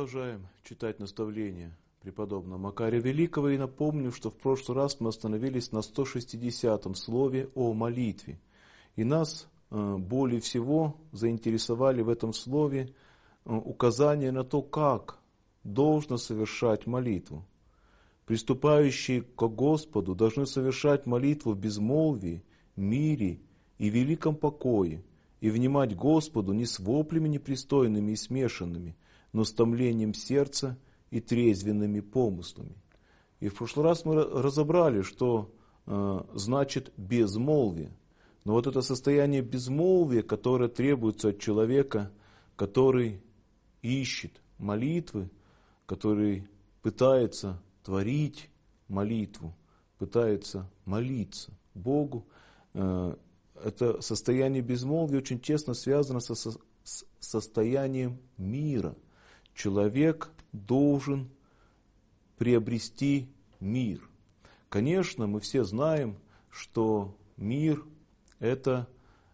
продолжаем читать наставления преподобного Макария Великого, и напомню, что в прошлый раз мы остановились на 160-м слове о молитве. И нас более всего заинтересовали в этом слове указания на то, как должно совершать молитву. Приступающие к Господу должны совершать молитву в безмолвии, мире и великом покое, и внимать Господу не с воплями непристойными и смешанными, но с томлением сердца и трезвенными помыслами. И в прошлый раз мы разобрали, что значит безмолвие. Но вот это состояние безмолвия, которое требуется от человека, который ищет молитвы, который пытается творить молитву, пытается молиться Богу, это состояние безмолвия очень тесно связано с состоянием мира. Человек должен приобрести мир. Конечно, мы все знаем, что мир – это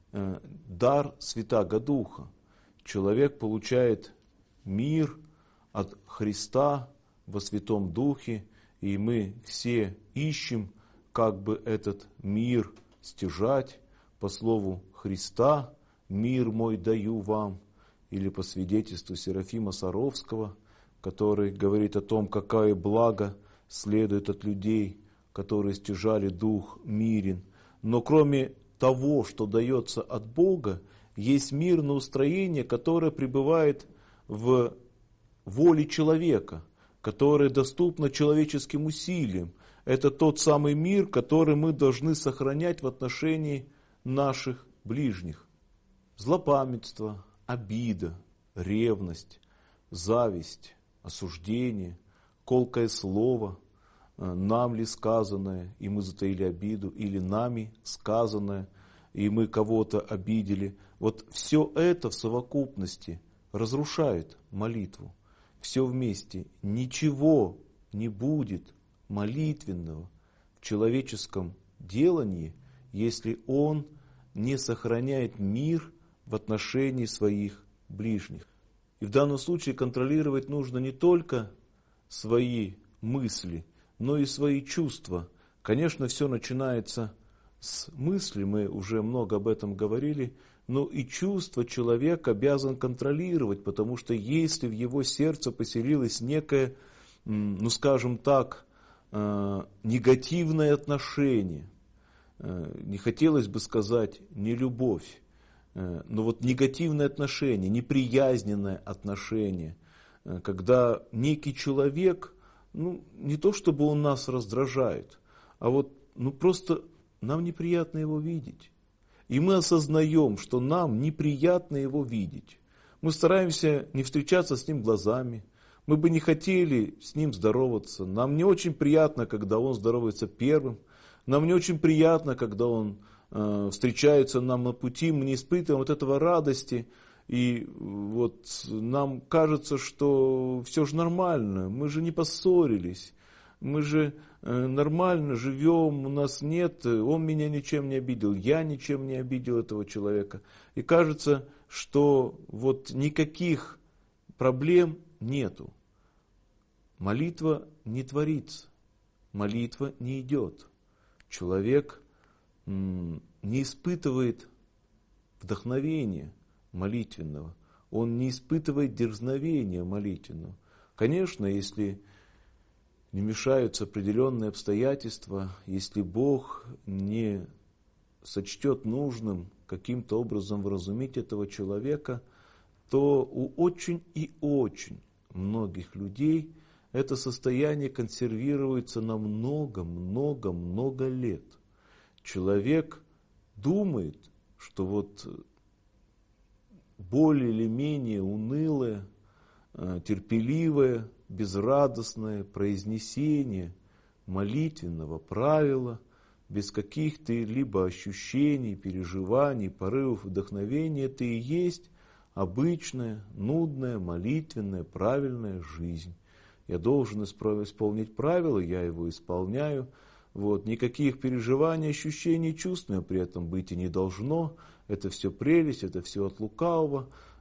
дар Святаго Духа. Человек получает мир от Христа во Святом Духе, и мы все ищем, как бы этот мир стяжать. По слову Христа «Мир мой даю вам», или по свидетельству Серафима Саровского, который говорит о том, какое благо следует от людей, которые стяжали дух мирен. Но кроме того, что дается от Бога, есть мирное устроение, которое пребывает в воле человека, которое доступно человеческим усилиям. Это тот самый мир, который мы должны сохранять в отношении наших ближних. Злопамятство, обида, ревность, зависть, осуждение, колкое слово, нам ли сказанное, и мы затаили обиду, или нами сказанное, и мы кого-то обидели. Вот все это в совокупности разрушает молитву. Все вместе. Ничего не будет молитвенного в человеческом делании, если он не сохраняет мир в отношении своих ближних. И в данном случае контролировать нужно не только свои мысли, но и свои чувства. Конечно, все начинается с мысли, мы уже много об этом говорили, но и чувства человек обязан контролировать, потому что если в его сердце поселилось некое, скажем так, негативное отношение, не хотелось бы сказать нелюбовь, но вот негативное отношение, неприязненное отношение, когда некий человек, не то чтобы он нас раздражает, а вот просто нам неприятно его видеть. И мы осознаем, что нам неприятно его видеть. Мы стараемся не встречаться с ним глазами, мы бы не хотели с ним здороваться, нам не очень приятно, когда он здоровается первым, нам не очень приятно, когда он встречается нам на пути, мы не испытываем вот этого радости, и вот нам кажется, что все же нормально, мы же не поссорились, мы же нормально живем, у нас нет, он меня ничем не обидел, я ничем не обидел этого человека. И кажется, что вот никаких проблем нету. Молитва не творится, молитва не идет. Человек не испытывает вдохновения молитвенного, он не испытывает дерзновения молитвенного. Конечно, если не мешаются определенные обстоятельства, если Бог не сочтет нужным каким-то образом вразумить этого человека, то у очень и очень многих людей это состояние консервируется на много лет. Человек думает, что вот более или менее унылое, терпеливое, безрадостное произнесение молитвенного правила, без каких-то либо ощущений, переживаний, порывов, вдохновения, это и есть обычная, нудная, молитвенная, правильная жизнь. Я должен исполнить правила, я его исполняю. Вот. Никаких переживаний, ощущений, чувств при этом быть и не должно. Это все прелесть, это все от лукавого.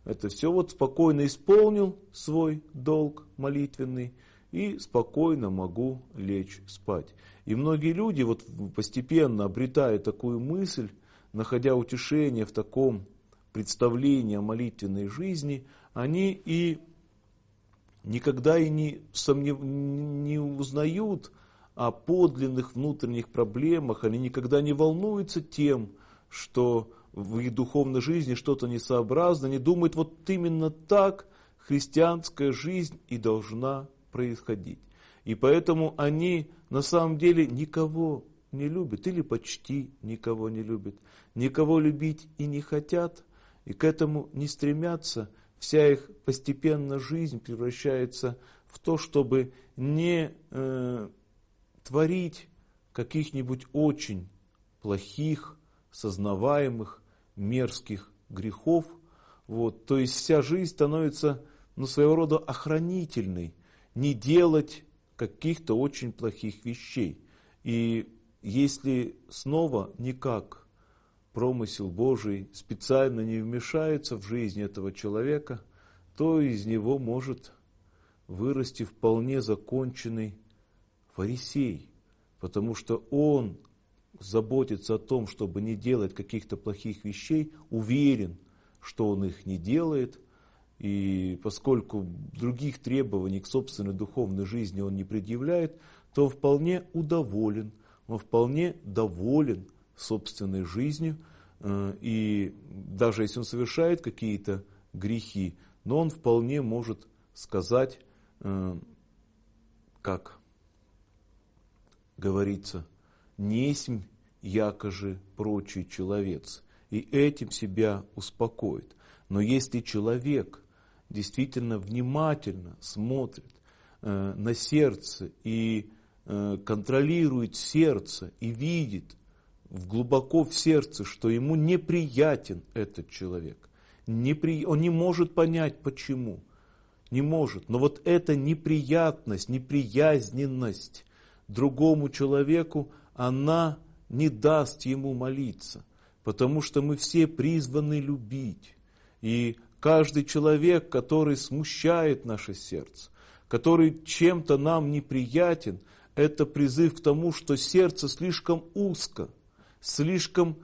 это все вот спокойно исполнил свой долг молитвенный и спокойно могу лечь спать. И многие люди вот постепенно обретая такую мысль, находя утешение в таком представлении о молитвенной жизни, они и никогда и не узнают о подлинных внутренних проблемах, они никогда не волнуются тем, что в их духовной жизни что-то несообразно, они думают, вот именно так христианская жизнь и должна происходить. И поэтому они на самом деле никого не любят или почти никого не любят, никого любить и не хотят, и к этому не стремятся. Вся их постепенно жизнь превращается в то, чтобы не творить каких-нибудь очень плохих, сознаваемых, мерзких грехов. Вот. То есть вся жизнь становится своего рода охранительной, не делать каких-то очень плохих вещей. И если снова никак промысел Божий специально не вмешается в жизнь этого человека, то из него может вырасти вполне законченный фарисей, потому что он заботится о том, чтобы не делать каких-то плохих вещей, уверен, что он их не делает, и поскольку других требований к собственной духовной жизни он не предъявляет, то он вполне удоволен, он вполне доволен собственной жизнью, и даже если он совершает какие-то грехи, но он вполне может сказать, как говорится, «несмь, якоже прочий человец», и этим себя успокоит. Но если человек действительно внимательно смотрит на сердце и контролирует сердце и видит глубоко в сердце, что ему неприятен этот человек, он не может понять почему, не может, но вот эта неприятность, неприязненность другому человеку, она не даст ему молиться, потому что мы все призваны любить. И каждый человек, который смущает наше сердце, который чем-то нам неприятен, это призыв к тому, что сердце слишком узко, слишком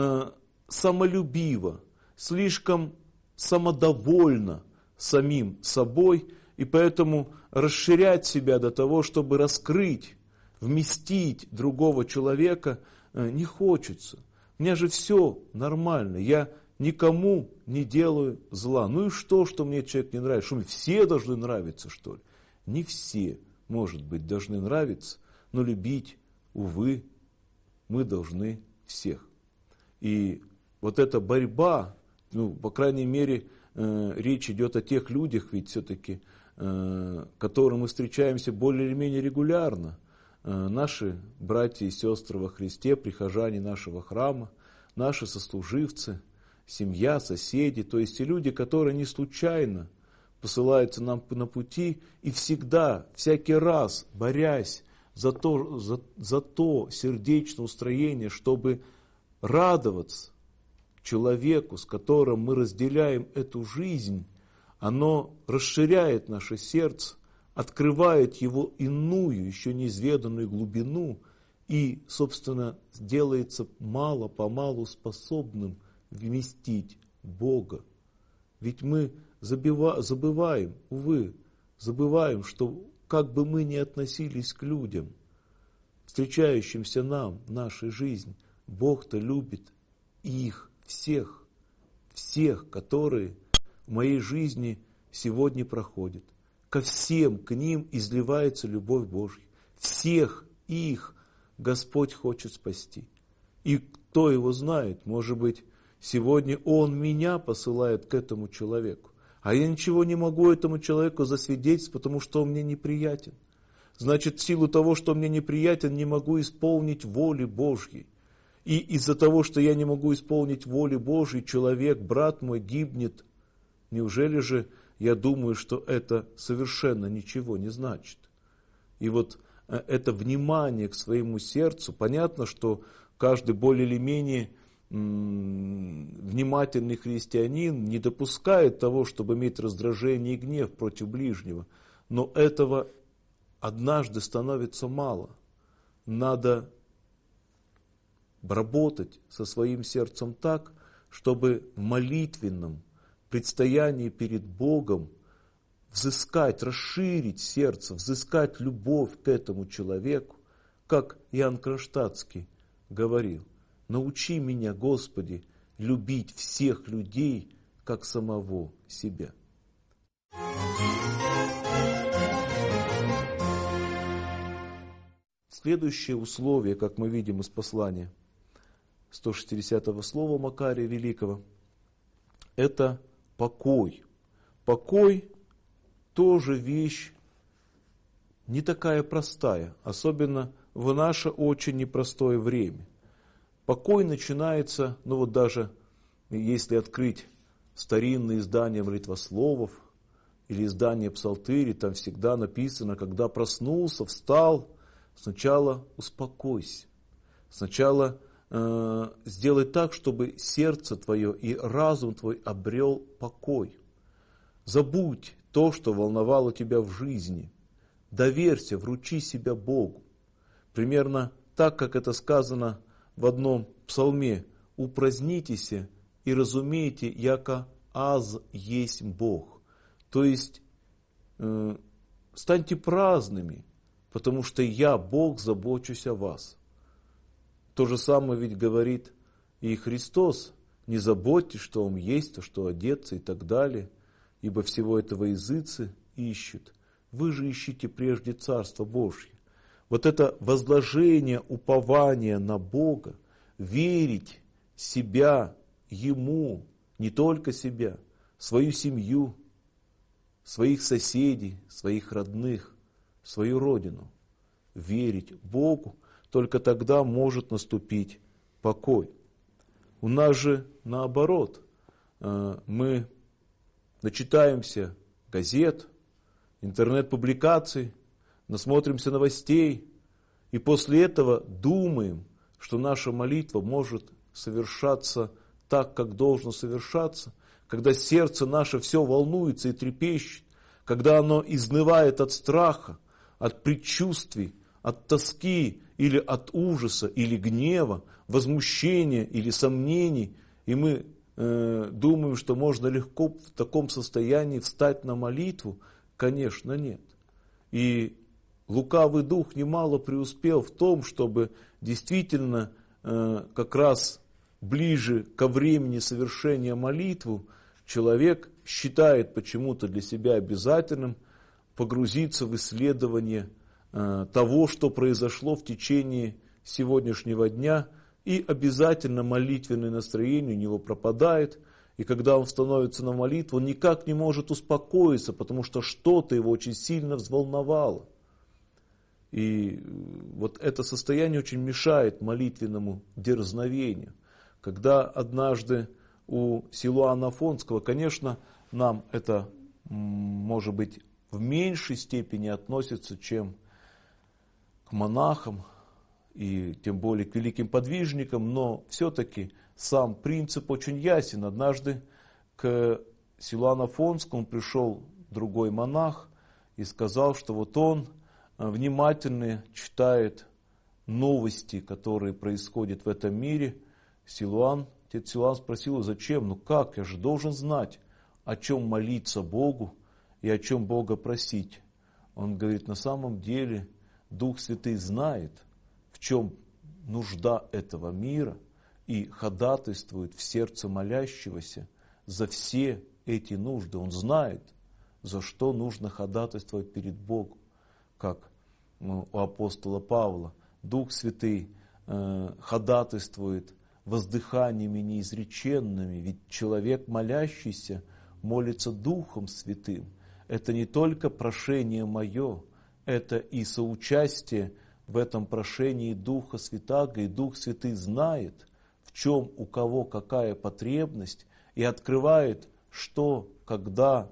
самолюбиво, слишком самодовольно самим собой, и поэтому расширять себя до того, чтобы раскрыть, вместить другого человека не хочется. У меня же все нормально, я никому не делаю зла. Ну и что мне человек не нравится? Что мне все должны нравиться, что ли? Не все, может быть, должны нравиться, но любить, увы, мы должны всех. И вот эта борьба, по крайней мере, речь идет о тех людях, ведь все-таки, которым мы встречаемся более или менее регулярно. Наши братья и сестры во Христе, прихожане нашего храма, наши сослуживцы, семья, соседи, то есть те люди, которые не случайно посылаются нам на пути и всегда, всякий раз, борясь за то сердечное устроение, чтобы радоваться человеку, с которым мы разделяем эту жизнь, оно расширяет наше сердце, открывает его иную, еще неизведанную глубину и, собственно, делается мало-помалу способным вместить Бога. Ведь мы забываем, увы, что как бы мы ни относились к людям, встречающимся нам в нашей жизни, Бог-то любит их всех, которые в моей жизни сегодня проходят. Ко всем к ним изливается любовь Божья. Всех их Господь хочет спасти. И кто его знает, может быть, сегодня Он меня посылает к этому человеку. А я ничего не могу этому человеку засвидетельствовать, потому что он мне неприятен. Значит, в силу того, что мне неприятен, не могу исполнить воли Божьей. И из-за того, что я не могу исполнить воли Божьей, человек, брат мой, гибнет. Неужели же я думаю, что это совершенно ничего не значит? И вот это внимание к своему сердцу, понятно, что каждый более или менее внимательный христианин не допускает того, чтобы иметь раздражение и гнев против ближнего. Но этого однажды становится мало. Надо работать со своим сердцем так, чтобы в молитвенном предстоянии перед Богом взыскать, расширить сердце, взыскать любовь к этому человеку, как Иоанн Кронштадтский говорил: «Научи меня, Господи, любить всех людей, как самого себя». Следующее условие, как мы видим из послания 160-го слова Макария Великого, это покой. Покой тоже вещь не такая простая, особенно в наше очень непростое время. Покой начинается, даже если открыть старинные издания молитвословов или издания псалтыри, там всегда написано: когда проснулся, встал, сначала успокойся. Сначала сделай так, чтобы сердце твое и разум твой обрел покой. Забудь то, что волновало тебя в жизни. Доверься, вручи себя Богу. Примерно так, как это сказано в одном псалме: «Упразднитесь и разумейте, яко аз есть Бог». То есть станьте праздными, потому что я, Бог, забочусь о вас. То же самое ведь говорит и Христос: не заботьтесь, что вам есть, а что одеться и так далее, ибо всего этого языцы ищут. Вы же ищите прежде Царство Божье. Вот это возложение упования на Бога, верить себя Ему, не только себя, свою семью, своих соседей, своих родных, свою родину. Верить Богу, только тогда может наступить покой. У нас же наоборот. Мы начитаемся газет, интернет-публикаций, насмотримся новостей, и после этого думаем, что наша молитва может совершаться так, как должно совершаться, когда сердце наше все волнуется и трепещет, когда оно изнывает от страха, от предчувствий, от тоски или от ужаса, или гнева, возмущения или сомнений, и мы думаем, что можно легко в таком состоянии встать на молитву. Конечно, нет. И лукавый дух немало преуспел в том, чтобы действительно как раз ближе ко времени совершения молитвы человек считает почему-то для себя обязательным погрузиться в исследование того, что произошло в течение сегодняшнего дня, и обязательно молитвенное настроение у него пропадает, и когда он становится на молитву, он никак не может успокоиться, потому что что-то его очень сильно взволновало. И вот это состояние очень мешает молитвенному дерзновению. Когда однажды у Силуана Афонского, конечно, нам это, может быть, в меньшей степени относится, чем к монахам, и тем более к великим подвижникам, но все-таки сам принцип очень ясен. Однажды к Силуану Афонскому пришел другой монах и сказал, что вот он внимательно читает новости, которые происходят в этом мире. Отец Силуан спросил: зачем? Ну как, я же должен знать, о чем молиться Богу и о чем Бога просить. Он говорит: на самом деле Дух Святый знает, в чем нужда этого мира, и ходатайствует в сердце молящегося за все эти нужды. Он знает, за что нужно ходатайствовать перед Богом. Как у апостола Павла: Дух Святый ходатайствует воздыханиями неизреченными, ведь человек молящийся молится Духом Святым. Это не только прошение мое, это и соучастие в этом прошении Духа Святаго, и Дух Святый знает, в чем у кого какая потребность, и открывает, что, когда,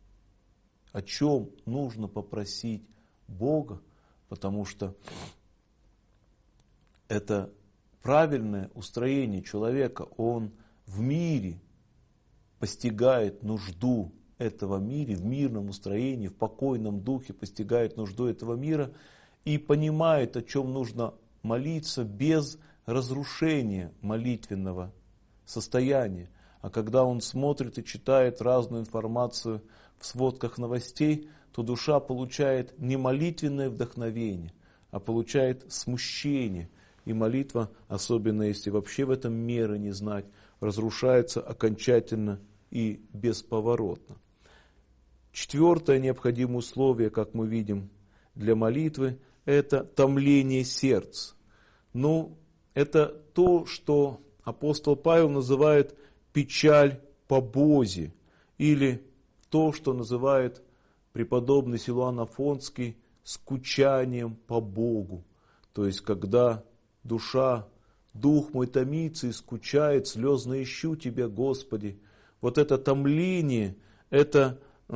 о чем нужно попросить Бога, потому что это правильное устроение человека. Он в мире постигает нужду этого мира, в мирном устроении, в покойном духе постигает нужду этого мира и понимает, о чем нужно молиться без разрушения молитвенного состояния. А когда он смотрит и читает разную информацию в сводках новостей, то душа получает не молитвенное вдохновение, а получает смущение. И молитва, особенно если вообще в этом меры не знать, разрушается окончательно и бесповоротно. Четвертое необходимое условие, как мы видим, для молитвы, это томление сердца. Это то, что апостол Павел называет печаль по Бозе, или то, что называет преподобный Силуан Афонский скучанием по Богу. То есть, когда душа, дух мой томится и скучает, слезно ищу Тебя, Господи. Вот это томление, это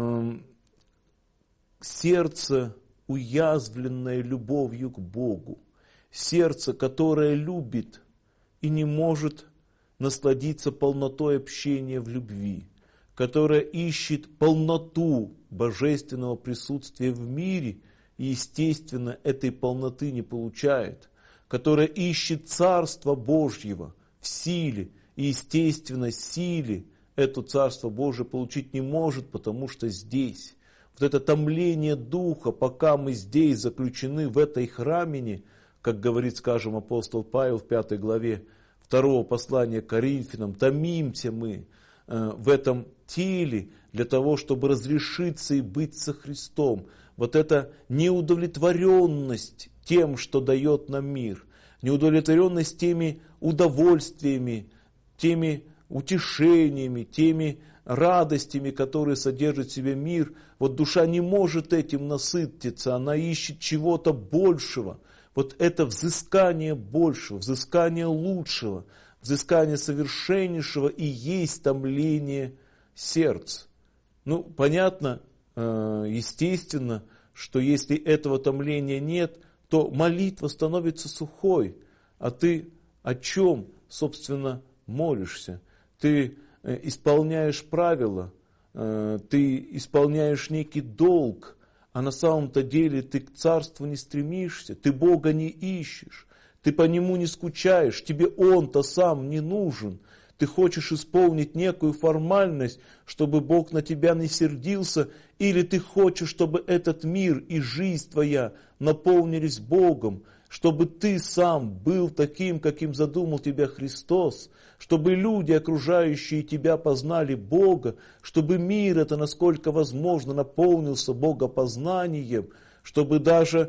сердце, уязвленное любовью к Богу. Сердце, которое любит и не может насладиться полнотой общения в любви, которое ищет полноту божественного присутствия в мире и, естественно, этой полноты не получает, которое ищет Царство Божьего в силе и, естественно, силе это Царство Божие получить не может, потому что здесь. Вот это томление духа, пока мы здесь заключены в этой храмине, как говорит, скажем, апостол Павел в 5 главе 2 послания к Коринфянам, томимся мы в этом теле для того, чтобы разрешиться и быть со Христом. Вот эта неудовлетворенность тем, что дает нам мир, неудовлетворенность теми удовольствиями, теми утешениями, теми радостями, которые содержит в себе мир. Вот душа не может этим насытиться, она ищет чего-то большего. Вот это взыскание большего, взыскание лучшего, взыскание совершеннейшего и есть томление сердца. Понятно, естественно, что если этого томления нет, то молитва становится сухой. А ты о чем, собственно, молишься? Ты исполняешь правила, ты исполняешь некий долг, а на самом-то деле ты к царству не стремишься, ты Бога не ищешь, ты по Нему не скучаешь, тебе Он-то сам не нужен. Ты хочешь исполнить некую формальность, чтобы Бог на тебя не сердился, или ты хочешь, чтобы этот мир и жизнь твоя наполнились Богом, чтобы ты сам был таким, каким задумал тебя Христос, чтобы люди, окружающие тебя, познали Бога, чтобы мир это, насколько возможно, наполнился богопознанием, чтобы даже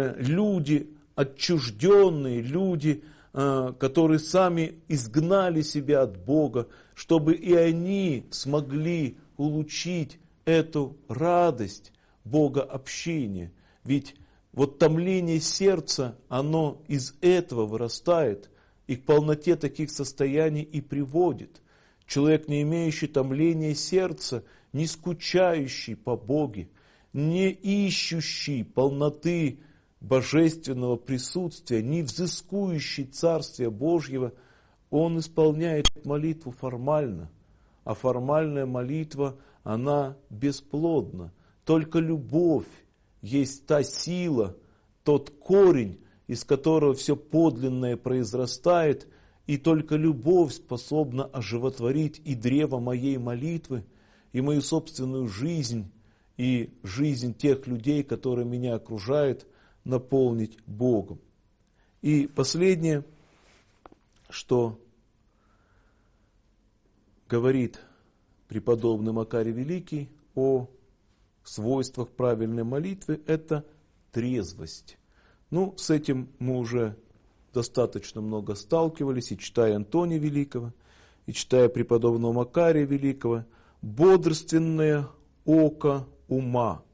люди отчужденные, люди, которые сами изгнали себя от Бога, чтобы и они смогли улучшить эту радость Бога общения. Ведь вот томление сердца, оно из этого вырастает и к полноте таких состояний и приводит. Человек, не имеющий томления сердца, не скучающий по Боге, не ищущий полноты божественного присутствия, не взыскующий Царствия Божьего, он исполняет молитву формально. А формальная молитва, она бесплодна. Только любовь есть та сила, тот корень, из которого все подлинное произрастает, и только любовь способна оживотворить и древо моей молитвы, и мою собственную жизнь, и жизнь тех людей, которые меня окружают, наполнить Богом. И последнее, что говорит преподобный Макарий Великий о свойствах правильной молитвы, это трезвость. С этим мы уже достаточно много сталкивались, и читая Антония Великого, и читая преподобного Макария Великого, бодрственное око ума.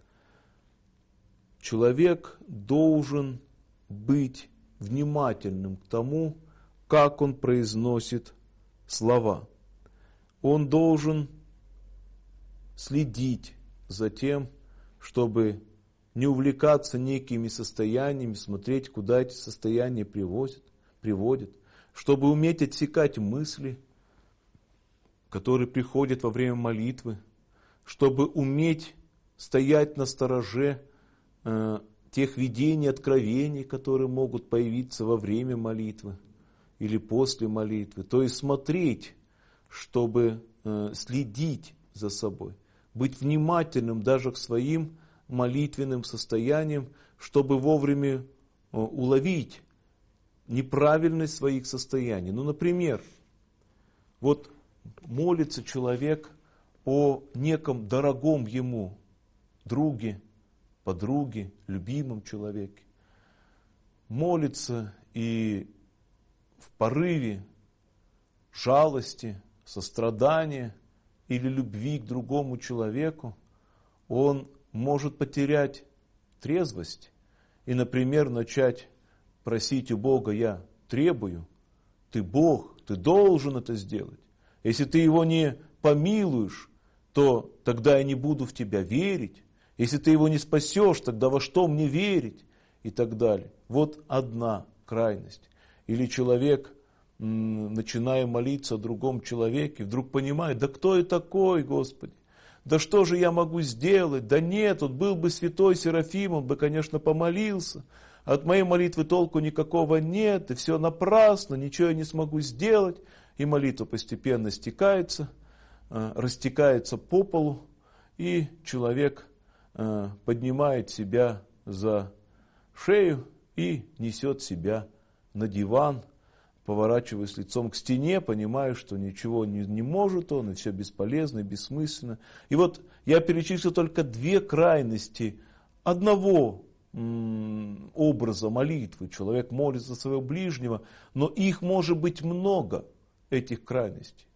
Человек должен быть внимательным к тому, как он произносит слова. Он должен следить за тем, чтобы не увлекаться некими состояниями, смотреть, куда эти состояния приводят. приводит, чтобы уметь отсекать мысли, которые приходят во время молитвы, чтобы уметь стоять на стороже тех видений, откровений, которые могут появиться во время молитвы или после молитвы. То есть смотреть, чтобы следить за собой, быть внимательным даже к своим молитвенным состояниям, чтобы вовремя уловить неправильность своих состояний. Ну, например, вот молится человек о неком дорогом ему друге, подруге, любимом человеке. Молится и в порыве жалости, сострадания или любви к другому человеку он может потерять трезвость и, например, начать просить у Бога: я требую, ты Бог, ты должен это сделать. Если ты его не помилуешь, то тогда я не буду в тебя верить. Если ты его не спасешь, тогда во что мне верить? И так далее. Вот одна крайность. Или человек, начиная молиться о другом человеке, вдруг понимает: да кто я такой, Господи? Да что же я могу сделать? Да нет, вот был бы святой Серафим, он бы, конечно, помолился. От моей молитвы толку никакого нет, и все напрасно, ничего я не смогу сделать. И молитва постепенно стекается, растекается по полу, и человек поднимает себя за шею и несет себя на диван, поворачиваясь лицом к стене, понимая, что ничего не может он, и все бесполезно, и бессмысленно. И вот я перечислил только две крайности одного образа молитвы. Человек молится за своего ближнего, но их может быть много, этих крайностей.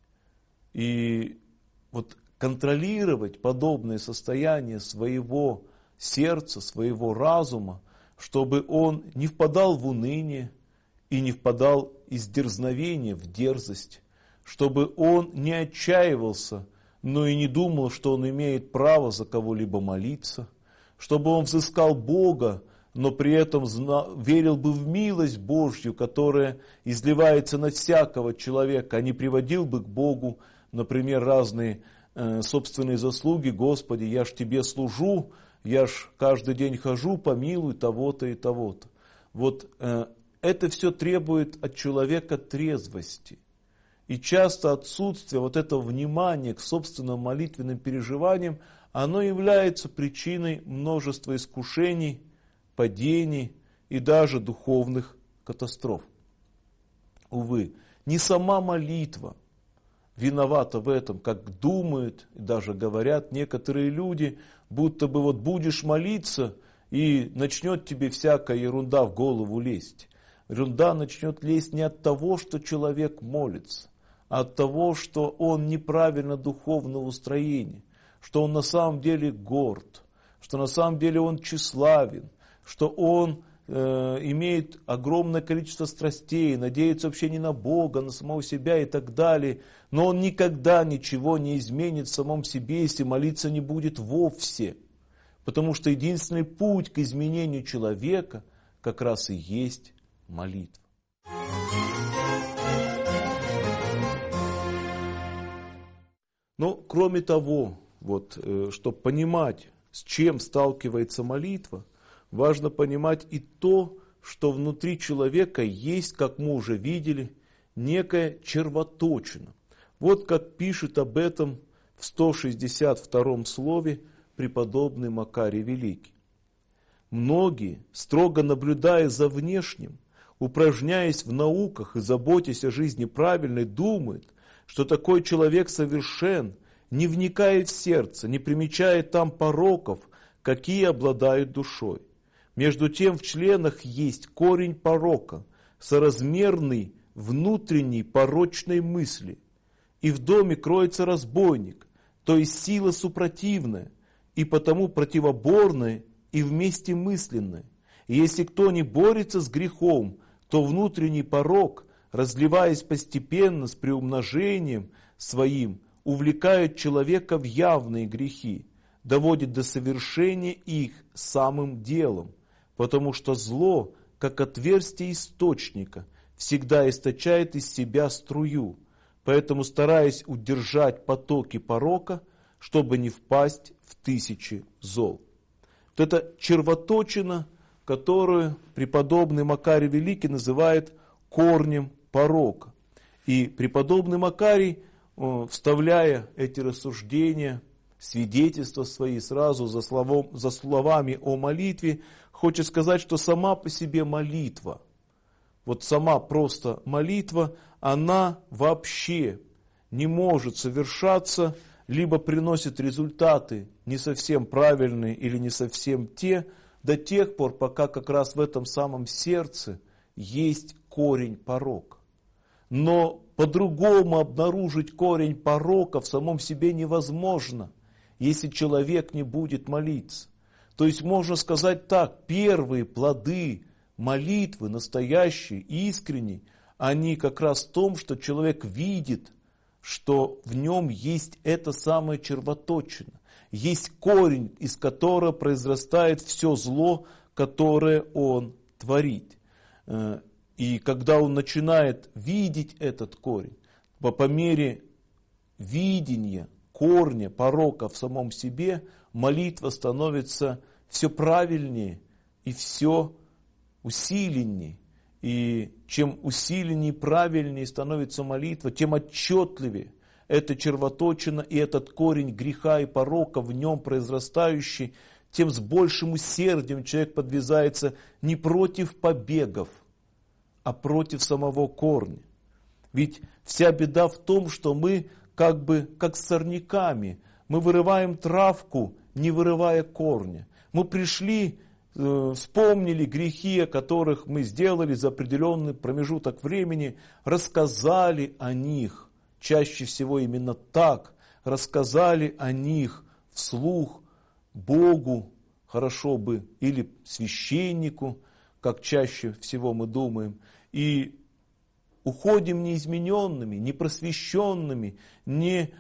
И вот контролировать подобное состояние своего сердца, своего разума, чтобы он не впадал в уныние и не впадал из дерзновения в дерзость, чтобы он не отчаивался, но и не думал, что он имеет право за кого-либо молиться, чтобы он взыскал Бога, но при этом верил бы в милость Божью, которая изливается на всякого человека, а не приводил бы к Богу, например, разные собственные заслуги: Господи, я ж Тебе служу, я ж каждый день хожу, помилуй того-то и того-то. Вот это все требует от человека трезвости. И часто отсутствие вот этого внимания к собственным молитвенным переживаниям, оно является причиной множества искушений, падений и даже духовных катастроф. Увы, не сама молитва виновата в этом, как думают и даже говорят некоторые люди, будто бы вот будешь молиться, и начнет тебе всякая ерунда в голову лезть. Ерунда начнет лезть не от того, что человек молится, а от того, что он неправильно духовного устроения, что он на самом деле горд, что на самом деле он тщеславен, что он имеет огромное количество страстей, надеется вообще не на Бога, на самого себя и так далее. Но он никогда ничего не изменит в самом себе, если молиться не будет вовсе. Потому что единственный путь к изменению человека как раз и есть молитва. Но кроме того, чтобы понимать, с чем сталкивается молитва, важно понимать и то, что внутри человека есть, как мы уже видели, некая червоточина. Вот как пишет об этом в 162 слове преподобный Макарий Великий. Многие, строго наблюдая за внешним, упражняясь в науках и заботясь о жизни правильной, думают, что такой человек совершен, не вникает в сердце, не примечает там пороков, какие обладают душой. Между тем в членах есть корень порока, соразмерный внутренней порочной мысли. И в доме кроется разбойник, то есть сила супротивная, и потому противоборная и вместе мысленная. И если кто не борется с грехом, то внутренний порок, разливаясь постепенно с приумножением своим, увлекает человека в явные грехи, доводит до совершения их самым делом, потому что зло, как отверстие источника, всегда источает из себя струю, поэтому стараясь удержать потоки порока, чтобы не впасть в тысячи зол. Вот это червоточина, которую преподобный Макарий Великий называет корнем порока. И преподобный Макарий, вставляя эти рассуждения, свидетельства свои сразу за словами о молитве, хочет сказать, что сама по себе молитва, вот сама просто молитва, она вообще не может совершаться, либо приносит результаты не совсем правильные или не совсем те, до тех пор, пока как раз в этом самом сердце есть корень порока. Но по-другому обнаружить корень порока в самом себе невозможно, если человек не будет молиться. То есть можно сказать так, первые плоды молитвы, настоящие, искренние, они как раз в том, что человек видит, что в нем есть эта самая червоточина, есть корень, из которого произрастает все зло, которое он творит. И когда он начинает видеть этот корень, по мере видения корня порока в самом себе, молитва становится все правильнее и все усиленнее. И чем усиленнее и правильнее становится молитва, тем отчетливее эта червоточина и этот корень греха и порока в нем произрастающий, тем с большим усердием человек подвязается не против побегов, а против самого корня. Ведь вся беда в том, что мы как бы как с сорняками, мы вырываем травку, не вырывая корня. Мы пришли, вспомнили грехи, о которых мы сделали за определенный промежуток времени, рассказали о них, чаще всего именно так, рассказали о них вслух Богу, хорошо бы, или священнику, как чаще всего мы думаем, и уходим неизмененными, не просвещенными, не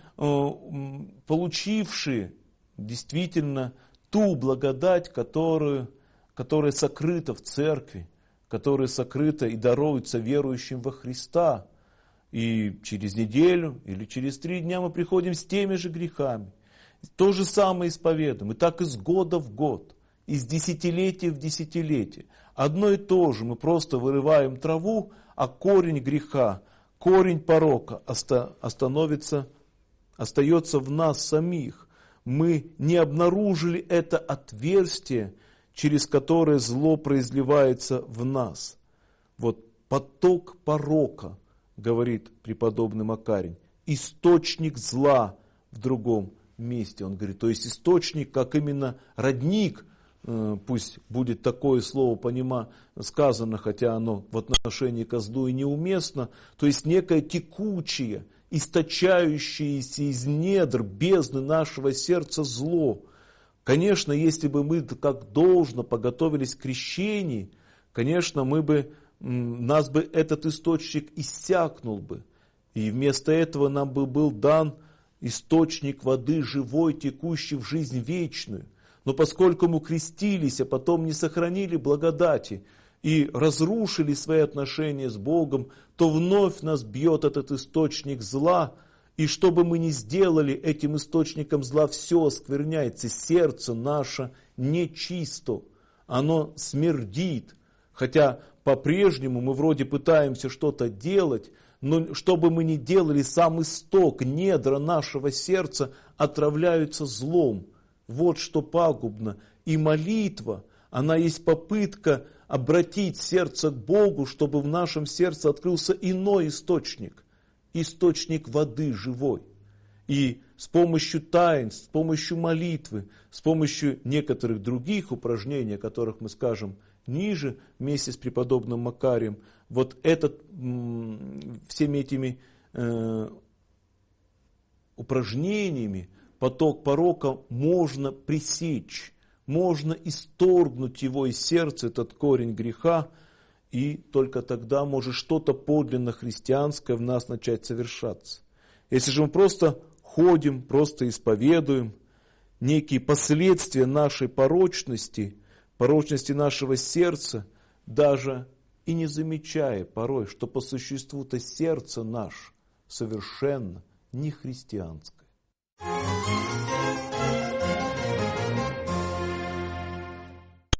получившие действительно ту благодать, которая сокрыта в церкви, которая сокрыта и даруется верующим во Христа. И через неделю или через 3 дня мы приходим с теми же грехами. То же самое исповедуем. И так из года в год, из десятилетия в десятилетие. Одно и то же. Мы просто вырываем траву, а корень греха, корень порока остается в нас самих. Мы не обнаружили это отверстие, через которое зло произливается в нас. Вот поток порока, говорит преподобный Макарий, источник зла в другом месте. Он говорит, то есть источник, как именно родник, пусть будет такое слово сказано, хотя оно в отношении ко злу и неуместно, то есть некое текучее, источающееся из недр бездны нашего сердца зло. Конечно, если бы мы как должно поготовились к крещению, конечно, нас бы этот источник иссякнул бы. И вместо этого нам бы был дан источник воды живой, текущий в жизнь вечную. Но поскольку мы крестились, а потом не сохранили благодати и разрушили свои отношения с Богом, то вновь нас бьет этот источник зла. И что бы мы ни сделали, этим источником зла все оскверняется. Сердце наше нечисто, оно смердит. Хотя по-прежнему мы вроде пытаемся что-то делать, но что бы мы ни делали, сам исток, недра нашего сердца отравляются злом. Вот что пагубно. И молитва, она есть попытка обратить сердце к Богу, чтобы в нашем сердце открылся иной источник. Источник воды живой. И с помощью таинств, с помощью молитвы, с помощью некоторых других упражнений, о которых мы скажем ниже, вместе с преподобным Макарием, вот всеми этими упражнениями поток порока можно пресечь, можно исторгнуть его из сердца, этот корень греха, и только тогда может что-то подлинно христианское в нас начать совершаться. Если же мы просто ходим, просто исповедуем некие последствия нашей порочности нашего сердца, даже и не замечая порой, что по существу-то сердце наше совершенно не христианское.